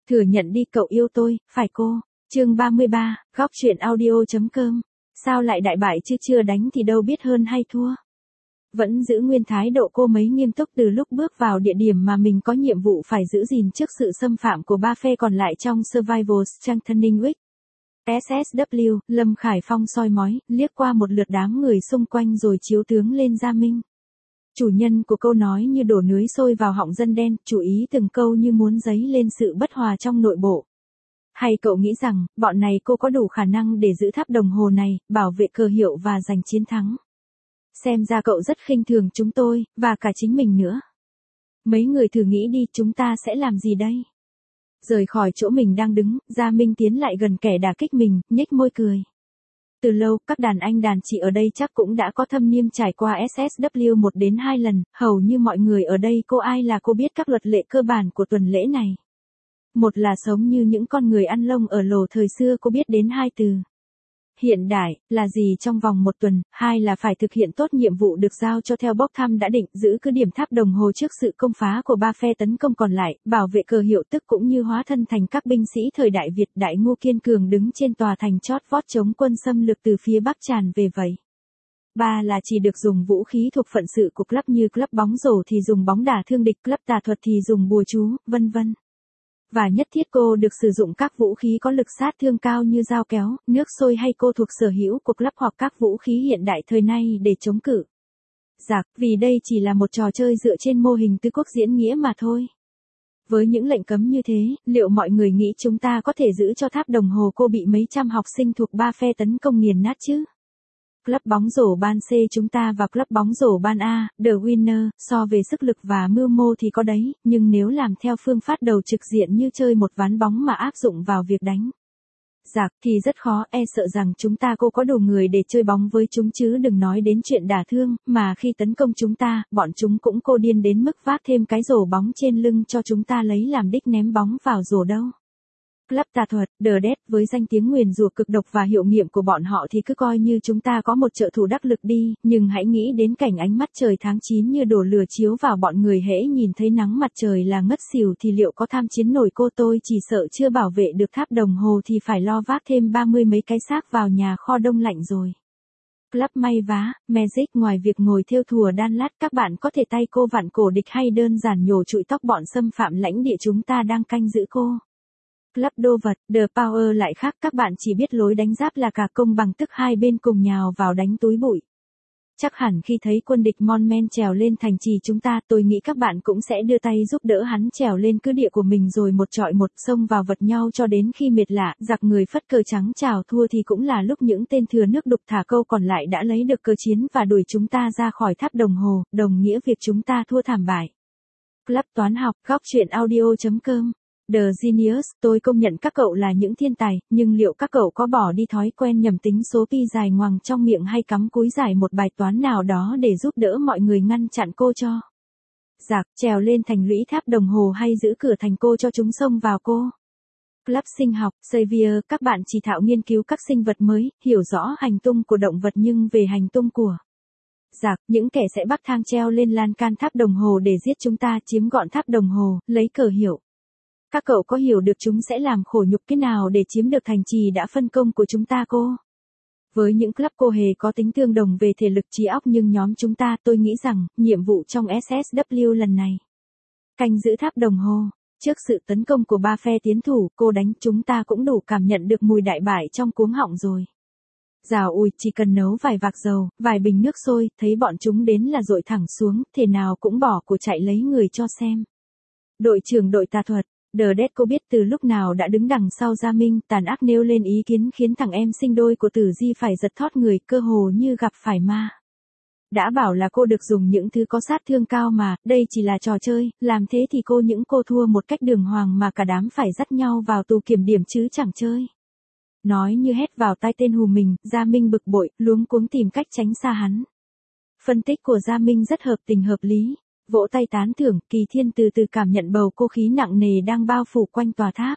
Thừa nhận đi cậu yêu tôi, phải cô. Chương 33, góc truyện audio.com. Sao lại đại bại chứ chưa đánh thì đâu biết hơn hay thua. Vẫn giữ nguyên thái độ cô mấy nghiêm túc từ lúc bước vào địa điểm mà mình có nhiệm vụ phải giữ gìn trước sự xâm phạm của ba phe còn lại trong Survival Strengthening Week. SSW, Lâm Khải Phong soi mói, liếc qua một lượt đám người xung quanh rồi chiếu tướng lên Gia Minh. Chủ nhân của câu nói như đổ nưới sôi vào họng dân đen, chú ý từng câu như muốn dấy lên sự bất hòa trong nội bộ. Hay cậu nghĩ rằng, bọn này cô có đủ khả năng để giữ tháp đồng hồ này, bảo vệ cờ hiệu và giành chiến thắng? Xem ra cậu rất khinh thường chúng tôi, và cả chính mình nữa. Mấy người thử nghĩ đi, chúng ta sẽ làm gì đây? Rời khỏi chỗ mình đang đứng, Gia Minh tiến lại gần kẻ đả kích mình, nhếch môi cười. Từ lâu, các đàn anh đàn chị ở đây chắc cũng đã có thâm niên trải qua SSW 1 đến 2 lần, hầu như mọi người ở đây cô ai là cô biết các luật lệ cơ bản của tuần lễ này. Một là sống như những con người ăn lông ở lồ thời xưa, cô biết đến 2 từ. Hiện đại, là gì trong vòng 1 tuần, 2 là phải thực hiện tốt nhiệm vụ được giao cho theo bốc thăm đã định, giữ cứ điểm tháp đồng hồ trước sự công phá của ba phe tấn công còn lại, bảo vệ cờ hiệu tức cũng như hóa thân thành các binh sĩ thời đại Việt Đại Ngô kiên cường đứng trên tòa thành chót vót chống quân xâm lược từ phía Bắc tràn về vậy. 3 là chỉ được dùng vũ khí thuộc phận sự của club như club bóng rổ thì dùng bóng đả thương địch, club tà thuật thì dùng bùa chú, vân vân. Và nhất thiết cô được sử dụng các vũ khí có lực sát thương cao như dao kéo, nước sôi hay cô thuộc sở hữu của club hoặc các vũ khí hiện đại thời nay để chống cự. Giặc, vì đây chỉ là một trò chơi dựa trên mô hình tứ quốc diễn nghĩa mà thôi. Với những lệnh cấm như thế, liệu mọi người nghĩ chúng ta có thể giữ cho tháp đồng hồ cô bị mấy trăm học sinh thuộc ba phe tấn công nghiền nát chứ? Club bóng rổ ban C chúng ta và club bóng rổ ban A, The Winner, so về sức lực và mưu mô thì có đấy, nhưng nếu làm theo phương pháp đầu trực diện như chơi một ván bóng mà áp dụng vào việc đánh giặc thì rất khó, sợ rằng chúng ta cô có đủ người để chơi bóng với chúng chứ đừng nói đến chuyện đả thương, mà khi tấn công chúng ta, bọn chúng cũng cô điên đến mức vác thêm cái rổ bóng trên lưng cho chúng ta lấy làm đích ném bóng vào rổ đâu. Club tà thuật, The Dead, với danh tiếng nguyền rủa cực độc và hiệu nghiệm của bọn họ thì cứ coi như chúng ta có một trợ thủ đắc lực đi, nhưng hãy nghĩ đến cảnh ánh mắt trời tháng 9 như đổ lửa chiếu vào bọn người hễ nhìn thấy nắng mặt trời là ngất xỉu thì liệu có tham chiến nổi cô? Tôi chỉ sợ chưa bảo vệ được tháp đồng hồ thì phải lo vác thêm 30 mấy cái xác vào nhà kho đông lạnh rồi. Club may vá, Magic, ngoài việc ngồi thêu thùa đan lát các bạn có thể tay cô vặn cổ địch hay đơn giản nhổ trụi tóc bọn xâm phạm lãnh địa chúng ta đang canh giữ cô. Club đô vật, The Power lại khác, các bạn chỉ biết lối đánh giáp là cả công bằng tức hai bên cùng nhào vào đánh túi bụi. Chắc hẳn khi thấy quân địch mon men trèo lên thành trì chúng ta tôi nghĩ các bạn cũng sẽ đưa tay giúp đỡ hắn trèo lên cứ địa của mình rồi một trọi một xông vào vật nhau cho đến khi mệt lạ, giặc người phất cờ trắng chào thua thì cũng là lúc những tên thừa nước đục thả câu còn lại đã lấy được cờ chiến và đuổi chúng ta ra khỏi tháp đồng hồ, đồng nghĩa việc chúng ta thua thảm bại. Club toán học, góc truyện audio.com. The Genius, tôi công nhận các cậu là những thiên tài, nhưng liệu các cậu có bỏ đi thói quen nhầm tính số pi dài ngoằng trong miệng hay cắm cúi giải một bài toán nào đó để giúp đỡ mọi người ngăn chặn cô cho giặc trèo lên thành lũy tháp đồng hồ hay giữ cửa thành cô cho chúng xông vào cô? Club sinh học, Xavier, các bạn chỉ thạo nghiên cứu các sinh vật mới, hiểu rõ hành tung của động vật nhưng về hành tung của giặc, những kẻ sẽ bắc thang treo lên lan can tháp đồng hồ để giết chúng ta, chiếm gọn tháp đồng hồ, lấy cờ hiệu. Các cậu có hiểu được chúng sẽ làm khổ nhục cái nào để chiếm được thành trì đã phân công của chúng ta cô? Với những club cô hề có tính tương đồng về thể lực trí óc nhưng nhóm chúng ta tôi nghĩ rằng, nhiệm vụ trong SSW lần này. Canh giữ tháp đồng hồ, trước sự tấn công của ba phe tiến thủ, cô đánh chúng ta cũng đủ cảm nhận được mùi đại bại trong cuống họng rồi. Dào ui, chỉ cần nấu vài vạc dầu, vài bình nước sôi, thấy bọn chúng đến là dội thẳng xuống, thể nào cũng bỏ của chạy lấy người cho xem. Đội trưởng đội tà thuật. The Dead cô biết từ lúc nào đã đứng đằng sau Gia Minh, tàn ác nêu lên ý kiến khiến thằng em sinh đôi của Tử Di phải giật thót người, cơ hồ như gặp phải ma. Đã bảo là cô được dùng những thứ có sát thương cao mà, đây chỉ là trò chơi, làm thế thì cô thua một cách đường hoàng mà cả đám phải dắt nhau vào tù kiểm điểm chứ chẳng chơi. Nói như hét vào tai tên hù mình, Gia Minh bực bội, luống cuống tìm cách tránh xa hắn. Phân tích của Gia Minh rất hợp tình hợp lý. Vỗ tay tán thưởng, Kỳ Thiên từ từ cảm nhận bầu cô khí nặng nề đang bao phủ quanh tòa tháp.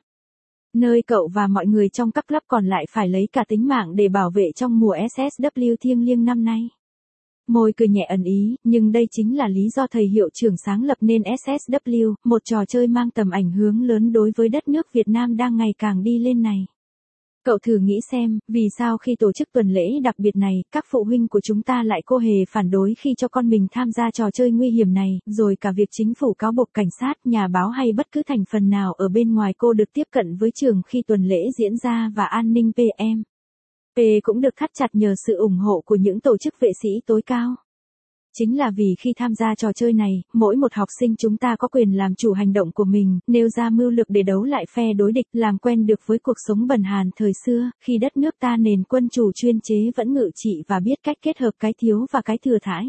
Nơi cậu và mọi người trong các club còn lại phải lấy cả tính mạng để bảo vệ trong mùa SSW thiêng liêng năm nay. Môi cười nhẹ ẩn ý, nhưng đây chính là lý do thầy hiệu trưởng sáng lập nên SSW, một trò chơi mang tầm ảnh hưởng lớn đối với đất nước Việt Nam đang ngày càng đi lên này. Cậu thử nghĩ xem, vì sao khi tổ chức tuần lễ đặc biệt này, các phụ huynh của chúng ta lại cô hề phản đối khi cho con mình tham gia trò chơi nguy hiểm này, rồi cả việc chính phủ cáo buộc cảnh sát, nhà báo hay bất cứ thành phần nào ở bên ngoài cô được tiếp cận với trường khi tuần lễ diễn ra và an ninh PM. P cũng được thắt chặt nhờ sự ủng hộ của những tổ chức vệ sĩ tối cao. Chính là vì khi tham gia trò chơi này, mỗi một học sinh chúng ta có quyền làm chủ hành động của mình, nêu ra mưu lược để đấu lại phe đối địch, làm quen được với cuộc sống bần hàn thời xưa, khi đất nước ta nền quân chủ chuyên chế vẫn ngự trị và biết cách kết hợp cái thiếu và cái thừa thãi.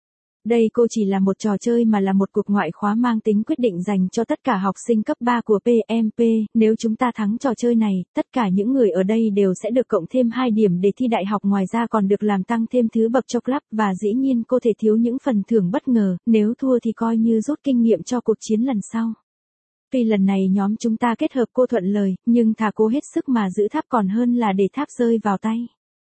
Đây cô chỉ là một trò chơi mà là một cuộc ngoại khóa mang tính quyết định dành cho tất cả học sinh cấp 3 của PMP, nếu chúng ta thắng trò chơi này, tất cả những người ở đây đều sẽ được cộng thêm 2 điểm để thi đại học, ngoài ra còn được làm tăng thêm thứ bậc cho club và dĩ nhiên cô thể thiếu những phần thưởng bất ngờ, nếu thua thì coi như rút kinh nghiệm cho cuộc chiến lần sau. Tuy lần này nhóm chúng ta kết hợp cô thuận lời, nhưng thà cô hết sức mà giữ tháp còn hơn là để tháp rơi vào tay.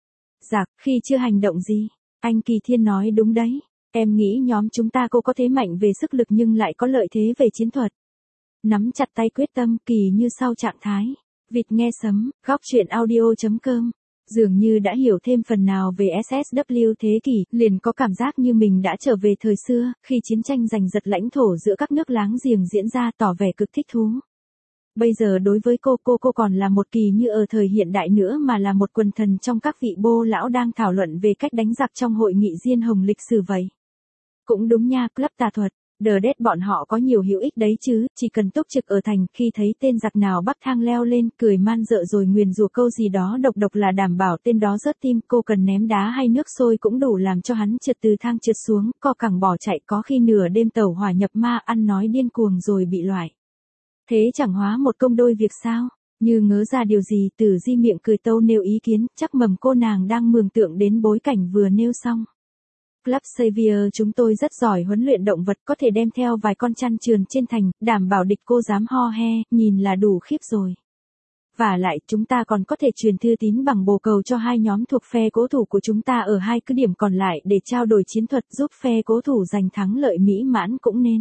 Dạc, khi chưa hành động gì, anh Kỳ Thiên nói đúng đấy. Em nghĩ nhóm chúng ta cô có thế mạnh về sức lực nhưng lại có lợi thế về chiến thuật. Nắm chặt tay quyết tâm, Kỳ như sau trạng thái. Vịt nghe sấm, góc chuyện audio.com. Dường như đã hiểu thêm phần nào về SSW thế kỷ, liền có cảm giác như mình đã trở về thời xưa, khi chiến tranh giành giật lãnh thổ giữa các nước láng giềng diễn ra, tỏ vẻ cực thích thú. Bây giờ đối với cô còn là một Kỳ như ở thời hiện đại nữa mà là một quần thần trong các vị bô lão đang thảo luận về cách đánh giặc trong hội nghị diên hồng lịch sử vậy. Cũng đúng nha, club tà thuật, đờ đét bọn họ có nhiều hữu ích đấy chứ, chỉ cần túc trực ở thành, khi thấy tên giặc nào bắc thang leo lên, cười man dợ rồi nguyền rủa câu gì đó độc là đảm bảo tên đó rớt tim, cô cần ném đá hay nước sôi cũng đủ làm cho hắn trượt từ thang trượt xuống, co cẳng bỏ chạy, có khi nửa đêm tẩu hỏa nhập ma, ăn nói điên cuồng rồi bị loại. Thế chẳng hóa một công đôi việc sao? Như ngớ ra điều gì, Tử Di miệng cười tâu nêu ý kiến, chắc mầm cô nàng đang mường tượng đến bối cảnh vừa nêu xong. Club Xavier chúng tôi rất giỏi huấn luyện động vật, có thể đem theo vài con chăn trườn trên thành, đảm bảo địch cô dám ho he, nhìn là đủ khiếp rồi. Và lại, chúng ta còn có thể truyền thư tín bằng bồ cầu cho hai nhóm thuộc phe cố thủ của chúng ta ở hai cứ điểm còn lại để trao đổi chiến thuật giúp phe cố thủ giành thắng lợi mỹ mãn cũng nên.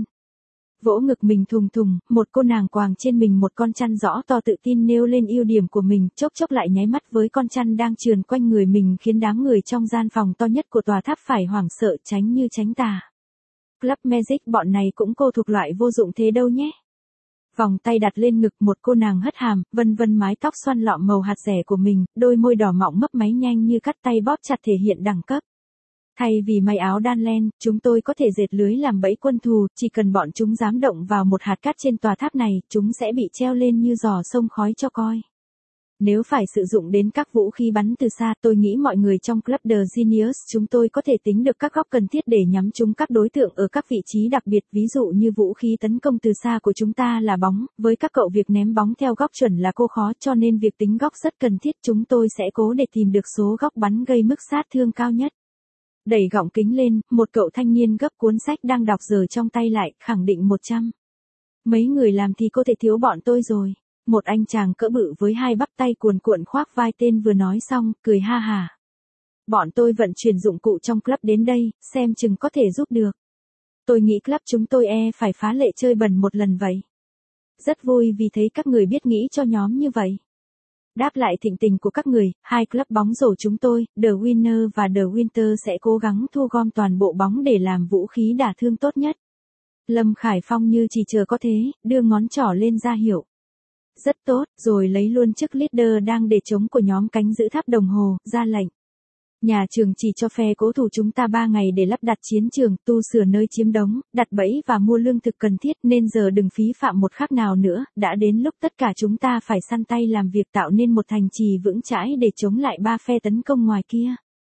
Vỗ ngực mình thùng thùng, một cô nàng quàng trên mình một con chăn rõ to tự tin nêu lên ưu điểm của mình, chốc lại nháy mắt với con chăn đang trườn quanh người mình khiến đám người trong gian phòng to nhất của tòa tháp phải hoảng sợ tránh như tránh tà. Club Magic bọn này cũng cô thuộc loại vô dụng thế đâu nhé. Vòng tay đặt lên ngực một cô nàng hất hàm, vân mái tóc xoăn lọm màu hạt rẻ của mình, đôi môi đỏ mọng mấp máy nhanh như cắt tay bóp chặt thể hiện đẳng cấp. Thay vì may áo đan len, chúng tôi có thể dệt lưới làm bẫy quân thù, chỉ cần bọn chúng dám động vào một hạt cát trên tòa tháp này, chúng sẽ bị treo lên như giò sông khói cho coi. Nếu phải sử dụng đến các vũ khí bắn từ xa, tôi nghĩ mọi người trong Club The Genius chúng tôi có thể tính được các góc cần thiết để nhắm trúng các đối tượng ở các vị trí đặc biệt, ví dụ như vũ khí tấn công từ xa của chúng ta là bóng, với các cậu việc ném bóng theo góc chuẩn là cô khó, cho nên việc tính góc rất cần thiết, chúng tôi sẽ cố để tìm được số góc bắn gây mức sát thương cao nhất. Đẩy gọng kính lên, một cậu thanh niên gấp cuốn sách đang đọc giở trong tay lại, khẳng định 100. Mấy người làm thì có thể thiếu bọn tôi rồi. Một anh chàng cỡ bự với hai bắp tay cuồn cuộn khoác vai tên vừa nói xong, cười ha hà. Bọn tôi vận chuyển dụng cụ trong club đến đây, xem chừng có thể giúp được. Tôi nghĩ club chúng tôi phải phá lệ chơi bẩn một lần vậy. Rất vui vì thấy các người biết nghĩ cho nhóm như vậy. Đáp lại thịnh tình của các người, hai club bóng rổ chúng tôi, The Winner và The Winter sẽ cố gắng thu gom toàn bộ bóng để làm vũ khí đả thương tốt nhất. Lâm Khải Phong như chỉ chờ có thế, đưa ngón trỏ lên ra hiệu. Rất tốt, rồi lấy luôn chức leader đang để trống của nhóm cánh giữ tháp đồng hồ, ra lệnh. Nhà trường chỉ cho phe cố thủ chúng ta 3 ngày để lắp đặt chiến trường, tu sửa nơi chiếm đóng, đặt bẫy và mua lương thực cần thiết, nên giờ đừng phí phạm một khắc nào nữa, đã đến lúc tất cả chúng ta phải săn tay làm việc tạo nên một thành trì vững chãi để chống lại 3 phe tấn công ngoài kia.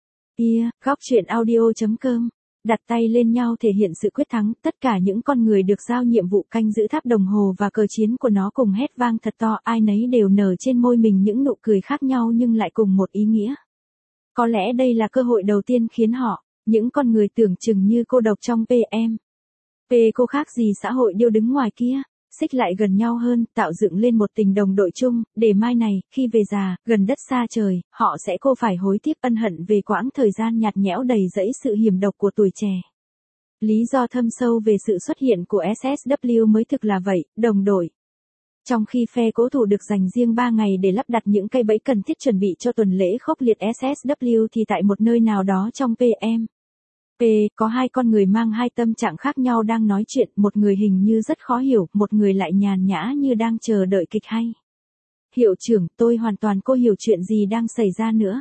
Góc chuyện audio.com. Đặt tay lên nhau thể hiện sự quyết thắng, tất cả những con người được giao nhiệm vụ canh giữ tháp đồng hồ và cờ chiến của nó cùng hét vang thật to, ai nấy đều nở trên môi mình những nụ cười khác nhau nhưng lại cùng một ý nghĩa. Có lẽ đây là cơ hội đầu tiên khiến họ, những con người tưởng chừng như cô độc trong PM. Cô khác gì xã hội điêu đứng ngoài kia, xích lại gần nhau hơn, tạo dựng lên một tình đồng đội chung, để mai này, khi về già, gần đất xa trời, họ sẽ cô phải hối tiếc ân hận về quãng thời gian nhạt nhẽo đầy rẫy sự hiểm độc của tuổi trẻ. Lý do thâm sâu về sự xuất hiện của SSW mới thực là vậy, đồng đội. Trong khi phe cố thủ được dành riêng 3 ngày để lắp đặt những cây bẫy cần thiết chuẩn bị cho tuần lễ khốc liệt SSW thì tại một nơi nào đó trong PM. Có hai con người mang hai tâm trạng khác nhau đang nói chuyện, một người hình như rất khó hiểu, một người lại nhàn nhã như đang chờ đợi kịch hay. Hiệu trưởng, tôi hoàn toàn cô hiểu chuyện gì đang xảy ra nữa.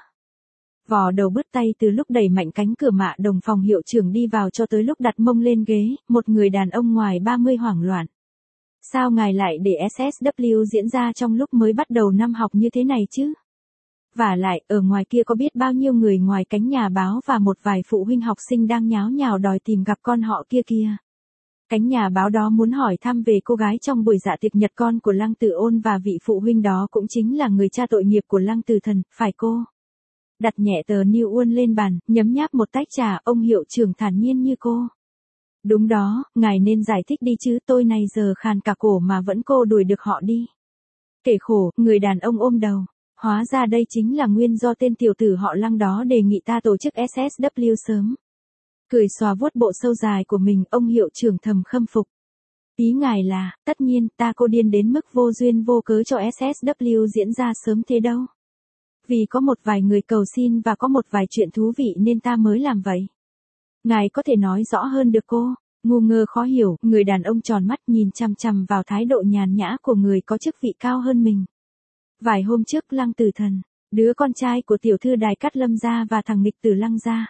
Vò đầu bứt tay từ lúc đẩy mạnh cánh cửa mạ đồng phòng hiệu trưởng đi vào cho tới lúc đặt mông lên ghế, một người đàn ông ngoài 30 hoảng loạn. Sao ngài lại để SSW diễn ra trong lúc mới bắt đầu năm học như thế này chứ? Vả lại, ở ngoài kia có biết bao nhiêu người ngoài cánh nhà báo và một vài phụ huynh học sinh đang nháo nhào đòi tìm gặp con họ kia kia. Cánh nhà báo đó muốn hỏi thăm về cô gái trong buổi dạ tiệc nhật con của Lăng Tử Ôn và vị phụ huynh đó cũng chính là người cha tội nghiệp của Lăng Tử Thần, phải cô? Đặt nhẹ tờ New Uôn lên bàn, nhấm nháp một tách trà, ông hiệu trưởng thản nhiên như cô. Đúng đó, ngài nên giải thích đi chứ, tôi này giờ khàn cả cổ mà vẫn cô đuổi được họ đi. Kể khổ, người đàn ông ôm đầu. Hóa ra đây chính là nguyên do tên tiểu tử họ Lăng đó đề nghị ta tổ chức SSW sớm. Cười xòa vuốt bộ sâu dài của mình, ông hiệu trưởng thầm khâm phục. Ý ngài là, tất nhiên, ta cô điên đến mức vô duyên vô cớ cho SSW diễn ra sớm thế đâu. Vì có một vài người cầu xin và có một vài chuyện thú vị nên ta mới làm vậy. Ngài có thể nói rõ hơn được cô? Ngu ngơ khó hiểu, người đàn ông tròn mắt nhìn chằm chằm vào thái độ nhàn nhã của người có chức vị cao hơn mình. Vài hôm trước Lăng Tử Thần, đứa con trai của tiểu thư Đài Cát Lâm gia và thằng nghịch tử Lăng gia,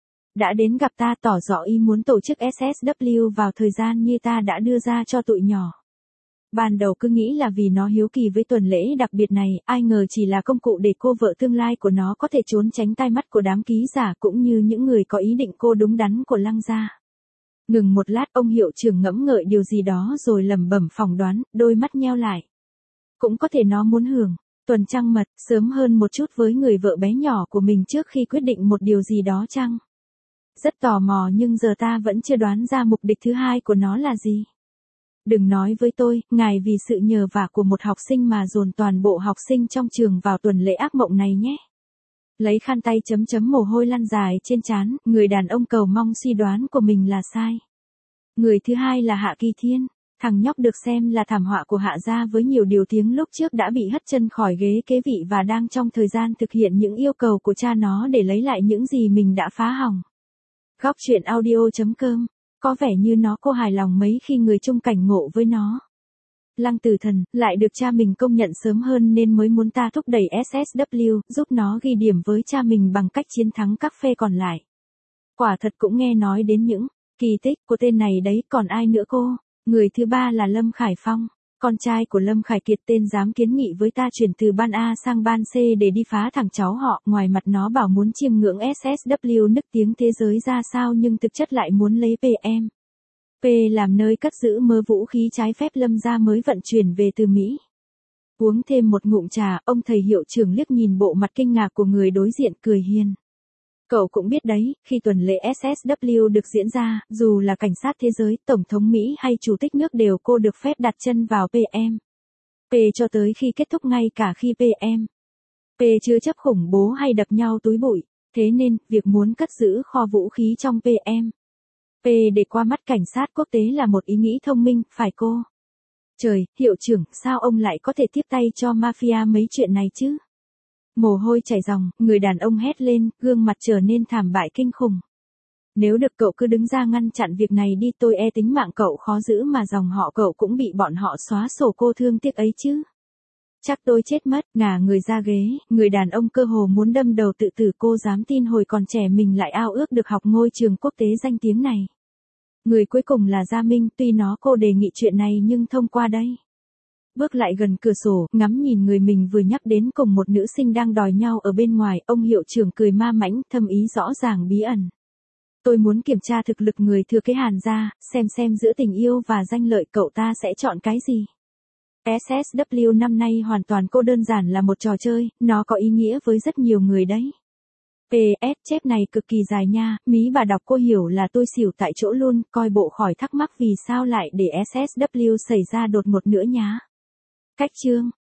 đã đến gặp ta tỏ rõ ý muốn tổ chức SSW vào thời gian như ta đã đưa ra cho tụi nhỏ. Ban đầu cứ nghĩ là vì nó hiếu kỳ với tuần lễ đặc biệt này, ai ngờ chỉ là công cụ để cô vợ tương lai của nó có thể trốn tránh tai mắt của đám ký giả cũng như những người có ý định cô đúng đắn của Lăng gia. Ngừng một lát, ông hiệu trưởng ngẫm ngợi điều gì đó rồi lẩm bẩm phỏng đoán, đôi mắt nheo lại. Cũng có thể nó muốn hưởng tuần trăng mật sớm hơn một chút với người vợ bé nhỏ của mình trước khi quyết định một điều gì đó chăng? Rất tò mò nhưng giờ ta vẫn chưa đoán ra mục đích thứ hai của nó là gì. Đừng nói với tôi, ngài vì sự nhờ vả của một học sinh mà dồn toàn bộ học sinh trong trường vào tuần lễ ác mộng này nhé. Lấy khăn tay chấm chấm mồ hôi lăn dài trên trán, người đàn ông cầu mong suy đoán của mình là sai. Người thứ hai là Hạ Kỳ Thiên. Thằng nhóc được xem là thảm họa của Hạ gia với nhiều điều tiếng lúc trước đã bị hất chân khỏi ghế kế vị và đang trong thời gian thực hiện những yêu cầu của cha nó để lấy lại những gì mình đã phá hỏng. Góc truyện audio.com. Có vẻ như nó cô hài lòng mấy khi người chung cảnh ngộ với nó. Lăng Tử Thần lại được cha mình công nhận sớm hơn nên mới muốn ta thúc đẩy SSW, giúp nó ghi điểm với cha mình bằng cách chiến thắng các phe còn lại. Quả thật cũng nghe nói đến những kỳ tích của tên này đấy, còn ai nữa cô? Người thứ ba là Lâm Khải Phong, con trai của Lâm Khải Kiệt, tên dám kiến nghị với ta chuyển từ ban A sang ban C để đi phá thằng cháu họ, ngoài mặt nó bảo muốn chiêm ngưỡng SSW nức tiếng thế giới ra sao nhưng thực chất lại muốn lấy PM. Làm nơi cất giữ mớ vũ khí trái phép Lâm gia mới vận chuyển về từ Mỹ. Uống thêm một ngụm trà, ông thầy hiệu trưởng liếc nhìn bộ mặt kinh ngạc của người đối diện cười hiền. Cậu cũng biết đấy, khi tuần lễ SSW được diễn ra, dù là cảnh sát thế giới, tổng thống Mỹ hay chủ tịch nước đều cô được phép đặt chân vào PM. Cho tới khi kết thúc, ngay cả khi PM. Chưa chấp khủng bố hay đập nhau túi bụi. Thế nên, việc muốn cất giữ kho vũ khí trong PM. Để qua mắt cảnh sát quốc tế là một ý nghĩ thông minh, phải cô? Trời, hiệu trưởng, sao ông lại có thể tiếp tay cho mafia mấy chuyện này chứ? Mồ hôi chảy ròng, người đàn ông hét lên, gương mặt trở nên thảm bại kinh khủng. Nếu được cậu cứ đứng ra ngăn chặn việc này đi, tôi e tính mạng cậu khó giữ mà dòng họ cậu cũng bị bọn họ xóa sổ, cô thương tiếc ấy chứ. Chắc tôi chết mất, ngả người ra ghế, người đàn ông cơ hồ muốn đâm đầu tự tử. Cô dám tin hồi còn trẻ mình lại ao ước được học ngôi trường quốc tế danh tiếng này. Người cuối cùng là Gia Minh, tuy nó cô đề nghị chuyện này nhưng thông qua đây. Bước lại gần cửa sổ, ngắm nhìn người mình vừa nhắc đến cùng một nữ sinh đang đòi nhau ở bên ngoài, ông hiệu trưởng cười ma mãnh, thâm ý rõ ràng bí ẩn. Tôi muốn kiểm tra thực lực người thừa kế Hàn gia, xem giữa tình yêu và danh lợi cậu ta sẽ chọn cái gì. SSW năm nay hoàn toàn cô đơn giản là một trò chơi, nó có ý nghĩa với rất nhiều người đấy. PS chép này cực kỳ dài nha, mí bà đọc cô hiểu là tôi xỉu tại chỗ luôn, coi bộ khỏi thắc mắc vì sao lại để SSW xảy ra đột ngột nữa nhá. Cách chương